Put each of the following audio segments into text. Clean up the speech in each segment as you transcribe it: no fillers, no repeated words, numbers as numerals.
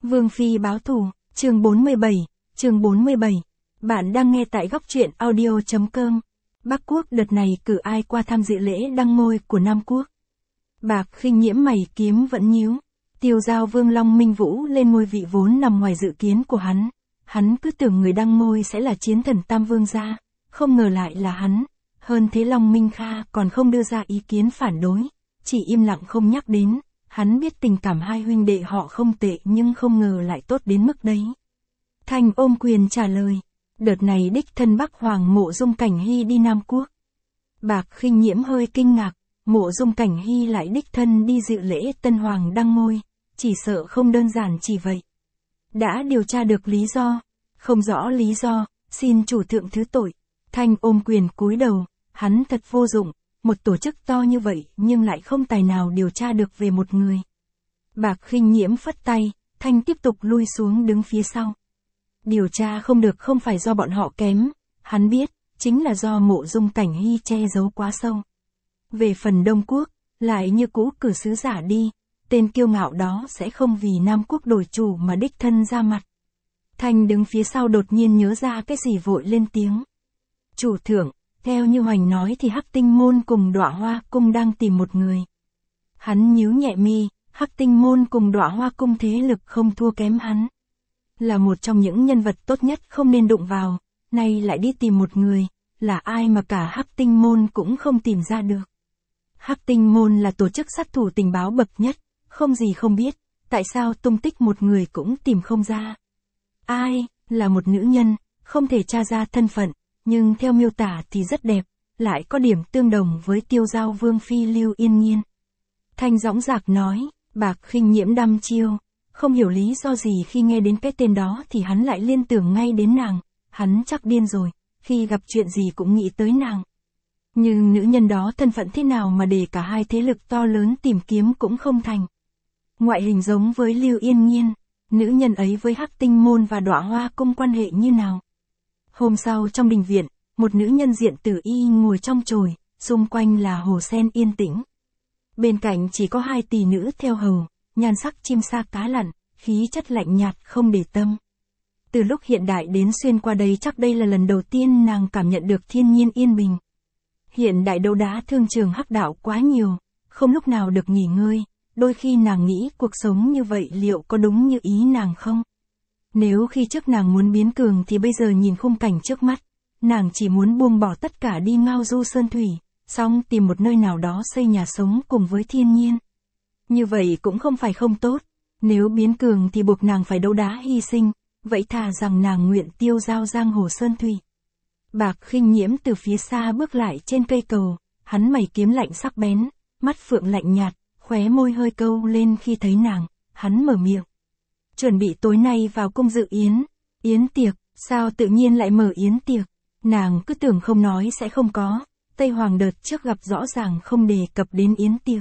Vương Phi báo thù, chương 47. Bạn đang nghe tại góc truyện audio.com. Bắc Quốc đợt này cử ai qua tham dự lễ đăng ngôi của Nam Quốc? Bạc Khinh Nhiễm mày kiếm vẫn nhíu. Tiêu giao Vương Long Minh Vũ lên ngôi vị vốn nằm ngoài dự kiến của hắn. Hắn cứ tưởng người đăng ngôi sẽ là chiến thần Tam Vương gia, không ngờ lại là hắn. Hơn thế Long Minh Kha còn không đưa ra ý kiến phản đối, chỉ im lặng không nhắc đến. Hắn biết tình cảm hai huynh đệ họ không tệ nhưng không ngờ lại tốt đến mức đấy. Thành ôm quyền trả lời. Đợt này đích thân Bắc Hoàng Mộ Dung Cảnh Hy đi Nam Quốc. Bạc Khinh Nhiễm hơi kinh ngạc, Mộ Dung Cảnh Hy lại đích thân đi dự lễ Tân Hoàng đăng ngôi, chỉ sợ không đơn giản chỉ vậy. Đã điều tra được lý do, không rõ lý do, xin chủ thượng thứ tội. Thanh ôm quyền cúi đầu, hắn thật vô dụng, một tổ chức to như vậy nhưng lại không tài nào điều tra được về một người. Bạc Khinh Nhiễm phất tay, Thanh tiếp tục lui xuống đứng phía sau. Điều tra không được không phải do bọn họ kém, hắn biết, chính là do Mộ Dung Cảnh Hy che giấu quá sâu. Về phần Đông Quốc, lại như cũ cử sứ giả đi, tên kiêu ngạo đó sẽ không vì Nam Quốc đổi chủ mà đích thân ra mặt. Thanh đứng phía sau đột nhiên nhớ ra cái gì vội lên tiếng. Chủ thượng, theo như Hoành nói thì Hắc Tinh Môn cùng Đọa Hoa Cung đang tìm một người. Hắn nhíu nhẹ mi, Hắc Tinh Môn cùng Đọa Hoa Cung thế lực không thua kém hắn. Là một trong những nhân vật tốt nhất không nên đụng vào, nay lại đi tìm một người, là ai mà cả Hắc Tinh Môn cũng không tìm ra được. Hắc Tinh Môn là tổ chức sát thủ tình báo bậc nhất, không gì không biết, tại sao tung tích một người cũng tìm không ra. Ai, là một nữ nhân, không thể tra ra thân phận, nhưng theo miêu tả thì rất đẹp, lại có điểm tương đồng với tiêu giao Vương Phi Lưu Yên Nhiên. Thanh dõng dạc nói, Bạc Khinh Nhiễm đăm chiêu, không hiểu lý do gì khi nghe đến cái tên đó thì hắn lại liên tưởng ngay đến nàng, hắn chắc điên rồi, khi gặp chuyện gì cũng nghĩ tới nàng. Nhưng nữ nhân đó thân phận thế nào mà để cả hai thế lực to lớn tìm kiếm cũng không thành. Ngoại hình giống với Lưu Yên Nhiên, nữ nhân ấy với Hắc Tinh Môn và Đọa Hoa Cung quan hệ như nào? Hôm sau trong đình viện, một nữ nhân diện tử y ngồi trong chồi, xung quanh là hồ sen yên tĩnh. Bên cạnh chỉ có hai tỷ nữ theo hầu, nhan sắc chim sa cá lặn, khí chất lạnh nhạt không để tâm. Từ lúc hiện đại đến xuyên qua đây chắc đây là lần đầu tiên nàng cảm nhận được thiên nhiên yên bình. Hiện đại đấu đá thương trường hắc đạo quá nhiều, không lúc nào được nghỉ ngơi, đôi khi nàng nghĩ cuộc sống như vậy liệu có đúng như ý nàng không? Nếu khi trước nàng muốn biến cường thì bây giờ nhìn khung cảnh trước mắt, nàng chỉ muốn buông bỏ tất cả đi ngao du sơn thủy, xong tìm một nơi nào đó xây nhà sống cùng với thiên nhiên. Như vậy cũng không phải không tốt, nếu biến cường thì buộc nàng phải đấu đá hy sinh, vậy thà rằng nàng nguyện tiêu giao giang hồ sơn thủy. Bạc Khinh Nhiễm từ phía xa bước lại trên cây cầu, hắn mày kiếm lạnh sắc bén, mắt phượng lạnh nhạt, khóe môi hơi câu lên khi thấy nàng, hắn mở miệng. Chuẩn bị tối nay vào cung dự yến tiệc, sao tự nhiên lại mở yến tiệc, nàng cứ tưởng không nói sẽ không có, Tây Hoàng đợt trước gặp rõ ràng không đề cập đến yến tiệc.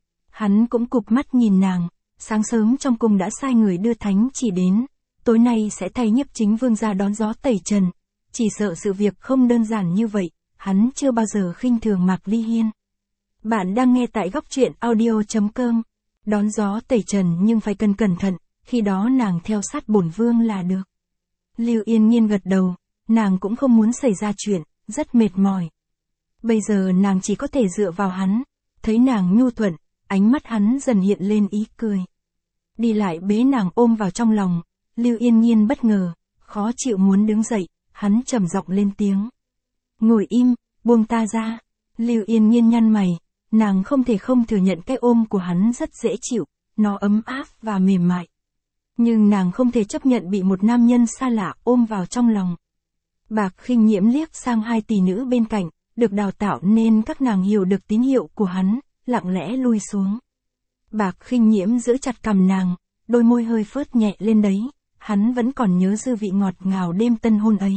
Hắn cũng cụp mắt nhìn nàng, sáng sớm trong cung đã sai người đưa thánh chỉ đến, tối nay sẽ thay Nhiếp Chính Vương ra đón gió tẩy trần, chỉ sợ sự việc không đơn giản như vậy, hắn chưa bao giờ khinh thường Mạc Ly Hiên. Bạn đang nghe tại góc truyện audio.com, đón gió tẩy trần nhưng phải cẩn thận, khi đó nàng theo sát bổn vương là được. Lưu Yên Nhiên gật đầu, nàng cũng không muốn xảy ra chuyện, rất mệt mỏi. Bây giờ nàng chỉ có thể dựa vào hắn, thấy nàng nhu thuận, ánh mắt hắn dần hiện lên ý cười. Đi lại bế nàng ôm vào trong lòng, Lưu Yên Nhiên bất ngờ, khó chịu muốn đứng dậy, hắn trầm giọng lên tiếng. Ngồi im, buông ta ra. Lưu Yên Nhiên nhăn mày, nàng không thể không thừa nhận cái ôm của hắn rất dễ chịu, nó ấm áp và mềm mại. Nhưng nàng không thể chấp nhận bị một nam nhân xa lạ ôm vào trong lòng. Bạc Khinh Nhiễm liếc sang hai tỷ nữ bên cạnh, được đào tạo nên các nàng hiểu được tín hiệu của hắn, lặng lẽ lui xuống. Bạc Khinh Nhiễm giữ chặt cằm nàng, đôi môi hơi phớt nhẹ lên đấy, hắn vẫn còn nhớ dư vị ngọt ngào đêm tân hôn ấy.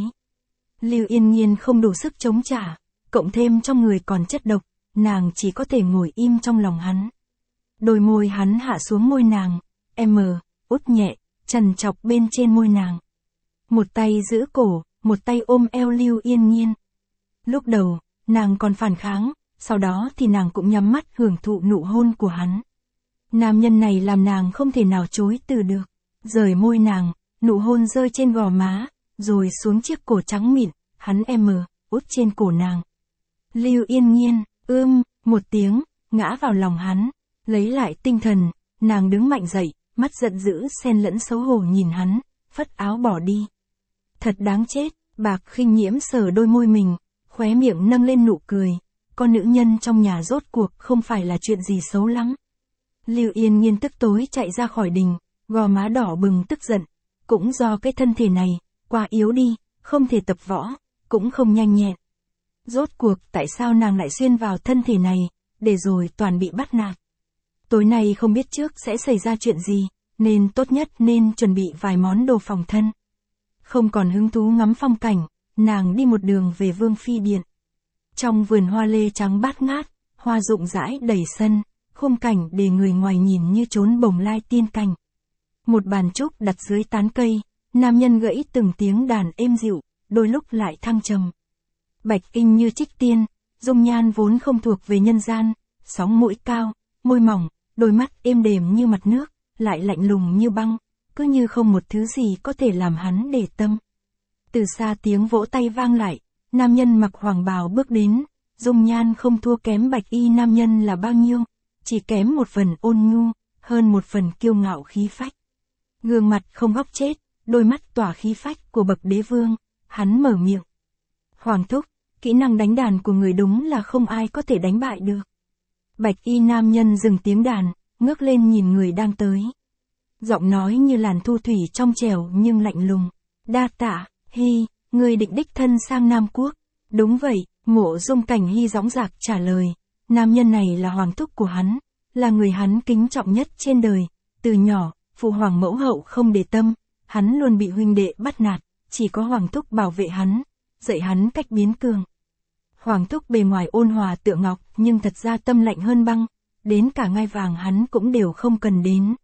Lưu Yên Nhiên không đủ sức chống trả, cộng thêm trong người còn chất độc, nàng chỉ có thể ngồi im trong lòng hắn. Đôi môi hắn hạ xuống môi nàng, út nhẹ, trằn trọc bên trên môi nàng. Một tay giữ cổ, một tay ôm eo Lưu Yên Nhiên. Lúc đầu, nàng còn phản kháng, sau đó thì nàng cũng nhắm mắt hưởng thụ nụ hôn của hắn. Nam nhân này làm nàng không thể nào chối từ được. Rời môi nàng, nụ hôn rơi trên gò má, rồi xuống chiếc cổ trắng mịn, hắn út trên cổ nàng. Lưu Yên Nhiên, một tiếng, ngã vào lòng hắn, lấy lại tinh thần, nàng đứng mạnh dậy, mắt giận dữ xen lẫn xấu hổ nhìn hắn, phất áo bỏ đi. Thật đáng chết, Bạc Khinh Nhiễm sờ đôi môi mình, khóe miệng nâng lên nụ cười, con nữ nhân trong nhà rốt cuộc không phải là chuyện gì xấu lắm. Lưu Yên Nhiên tức tối chạy ra khỏi đình, gò má đỏ bừng tức giận, cũng do cái thân thể này, quá yếu đi, không thể tập võ, cũng không nhanh nhẹn. Rốt cuộc tại sao nàng lại xuyên vào thân thể này, để rồi toàn bị bắt nạt. Tối nay không biết trước sẽ xảy ra chuyện gì, nên tốt nhất nên chuẩn bị vài món đồ phòng thân. Không còn hứng thú ngắm phong cảnh, nàng đi một đường về Vương Phi Điện. Trong vườn hoa lê trắng bát ngát, hoa rụng rãi đầy sân, khung cảnh để người ngoài nhìn như chốn bồng lai tiên cảnh. Một bàn trúc đặt dưới tán cây, nam nhân gãy từng tiếng đàn êm dịu, đôi lúc lại thăng trầm. Bạch Y như trích tiên, dung nhan vốn không thuộc về nhân gian, sóng mũi cao, môi mỏng, đôi mắt êm đềm như mặt nước, lại lạnh lùng như băng, cứ như không một thứ gì có thể làm hắn để tâm. Từ xa tiếng vỗ tay vang lại, nam nhân mặc hoàng bào bước đến, dung nhan không thua kém Bạch Y nam nhân là bao nhiêu, chỉ kém một phần ôn nhu, hơn một phần kiêu ngạo khí phách. Gương mặt không góc chết, đôi mắt tỏa khí phách của bậc đế vương, hắn mở miệng. Hoàng thúc, kỹ năng đánh đàn của người đúng là không ai có thể đánh bại được. Bạch Y nam nhân dừng tiếng đàn, ngước lên nhìn người đang tới. Giọng nói như làn thu thủy trong trẻo nhưng lạnh lùng. Đa tạ, Hy, người định đích thân sang Nam Quốc. Đúng vậy, Mộ Dung Cảnh Hy dõng dạc trả lời. Nam nhân này là hoàng thúc của hắn, là người hắn kính trọng nhất trên đời. Từ nhỏ, phụ hoàng mẫu hậu không để tâm, hắn luôn bị huynh đệ bắt nạt, chỉ có hoàng thúc bảo vệ hắn, dạy hắn cách biến cường. Hoàng thúc bề ngoài ôn hòa tựa ngọc nhưng thật ra tâm lạnh hơn băng, đến cả ngai vàng hắn cũng đều không cần đến.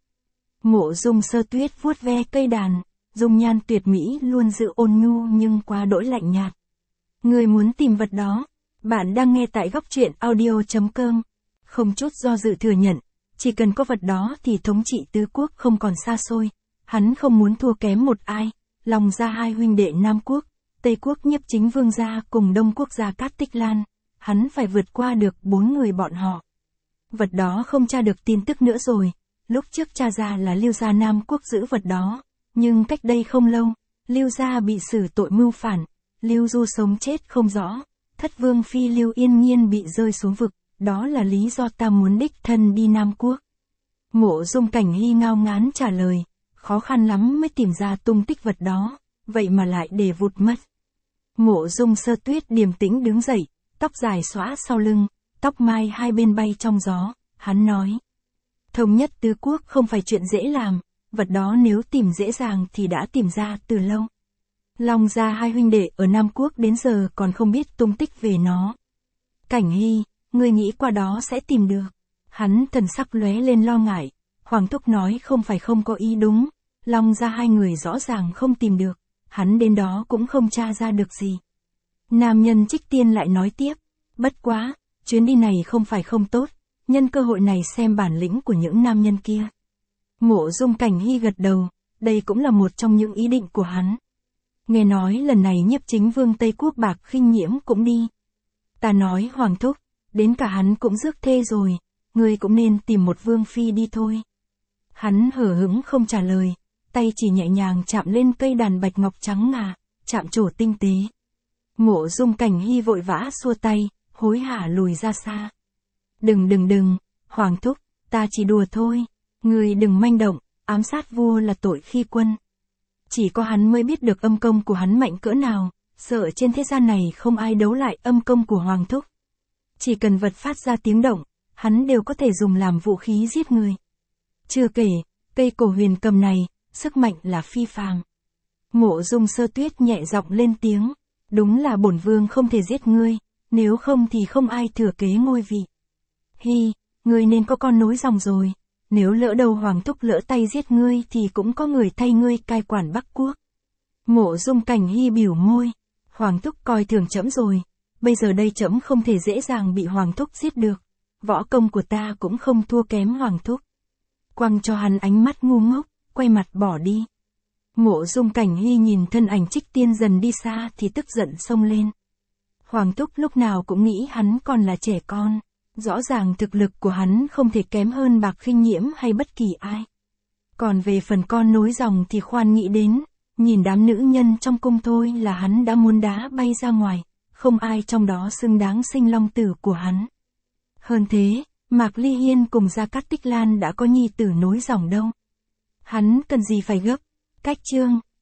Mộ Dung Sơ Tuyết vuốt ve cây đàn, dung nhan tuyệt mỹ luôn giữ ôn nhu nhưng quá đỗi lạnh nhạt. Người muốn tìm vật đó, bạn đang nghe tại góc truyện audio.com. Không chút do dự thừa nhận, chỉ cần có vật đó thì thống trị tứ quốc không còn xa xôi. Hắn không muốn thua kém một ai, lòng ra hai huynh đệ Nam Quốc, Tây Quốc Nhiếp Chính Vương gia cùng Đông Quốc gia Cát Tích Lan, hắn phải vượt qua được 4 người bọn họ. Vật đó không tra được tin tức nữa rồi, lúc trước tra ra là Lưu gia Nam Quốc giữ vật đó, nhưng cách đây không lâu, Lưu gia bị xử tội mưu phản, Lưu Du sống chết không rõ, thất vương phi Lưu Yên Nhiên bị rơi xuống vực, đó là lý do ta muốn đích thân đi Nam Quốc. Mộ Dung Cảnh Hy ngao ngán trả lời, khó khăn lắm mới tìm ra tung tích vật đó, vậy mà lại để vụt mất. Mộ Dung Sơ Tuyết điềm tĩnh đứng dậy, tóc dài xõa sau lưng, tóc mai hai bên bay trong gió, hắn nói. Thống nhất tứ quốc không phải chuyện dễ làm, vật đó nếu tìm dễ dàng thì đã tìm ra từ lâu. Long gia hai huynh đệ ở Nam Quốc đến giờ còn không biết tung tích về nó. Cảnh Hy, ngươi nghĩ qua đó sẽ tìm được. Hắn thần sắc lóe lên lo ngại, Hoàng thúc nói không phải không có ý đúng, Long gia hai người rõ ràng không tìm được, hắn đến đó cũng không tra ra được gì. Nam nhân Trích Tiên lại nói tiếp, bất quá, chuyến đi này không phải không tốt, nhân cơ hội này xem bản lĩnh của những nam nhân kia. Mộ Dung Cảnh Hy gật đầu, đây cũng là một trong những ý định của hắn. Nghe nói lần này Nhiếp Chính Vương Tây Quốc Bạc Khinh Nhiễm cũng đi. Ta nói Hoàng thúc, đến cả hắn cũng rước thê rồi, ngươi cũng nên tìm một vương phi đi thôi. Hắn hờ hững không trả lời, tay chỉ nhẹ nhàng chạm lên cây đàn bạch ngọc trắng ngà, chạm trổ tinh tế. Mộ Dung Cảnh Hy vội vã xua tay, hối hả lùi ra xa. Đừng, Hoàng thúc, ta chỉ đùa thôi, ngươi đừng manh động, ám sát vua là tội khi quân. Chỉ có hắn mới biết được âm công của hắn mạnh cỡ nào, sợ trên thế gian này không ai đấu lại âm công của Hoàng thúc. Chỉ cần vật phát ra tiếng động, hắn đều có thể dùng làm vũ khí giết người. Chưa kể, cây cổ huyền cầm này, sức mạnh là phi phàm. Mộ Dung Sơ Tuyết nhẹ giọng lên tiếng, đúng là bổn vương không thể giết ngươi, nếu không thì không ai thừa kế ngôi vị. Hy, ngươi nên có con nối dòng rồi, nếu lỡ đầu Hoàng thúc lỡ tay giết ngươi thì cũng có người thay ngươi cai quản Bắc Quốc. Mộ Dung Cảnh Hy biểu môi, Hoàng thúc coi thường trẫm rồi, bây giờ đây trẫm không thể dễ dàng bị Hoàng thúc giết được, võ công của ta cũng không thua kém Hoàng thúc. Quăng cho hắn ánh mắt ngu ngốc, quay mặt bỏ đi. Mộ Dung Cảnh Hy nhìn thân ảnh Trích Tiên dần đi xa thì tức giận xông lên. Hoàng Túc lúc nào cũng nghĩ hắn còn là trẻ con. Rõ ràng thực lực của hắn không thể kém hơn Bạc Khinh Nhiễm hay bất kỳ ai. Còn về phần con nối dòng thì khoan nghĩ đến, nhìn đám nữ nhân trong cung thôi là hắn đã muốn đá bay ra ngoài, không ai trong đó xứng đáng sinh long tử của hắn. Hơn thế, Mạc Ly Hiên cùng Gia Cát Tích Lan đã có nhi tử nối dòng đâu. Hắn cần gì phải gấp, cách chương.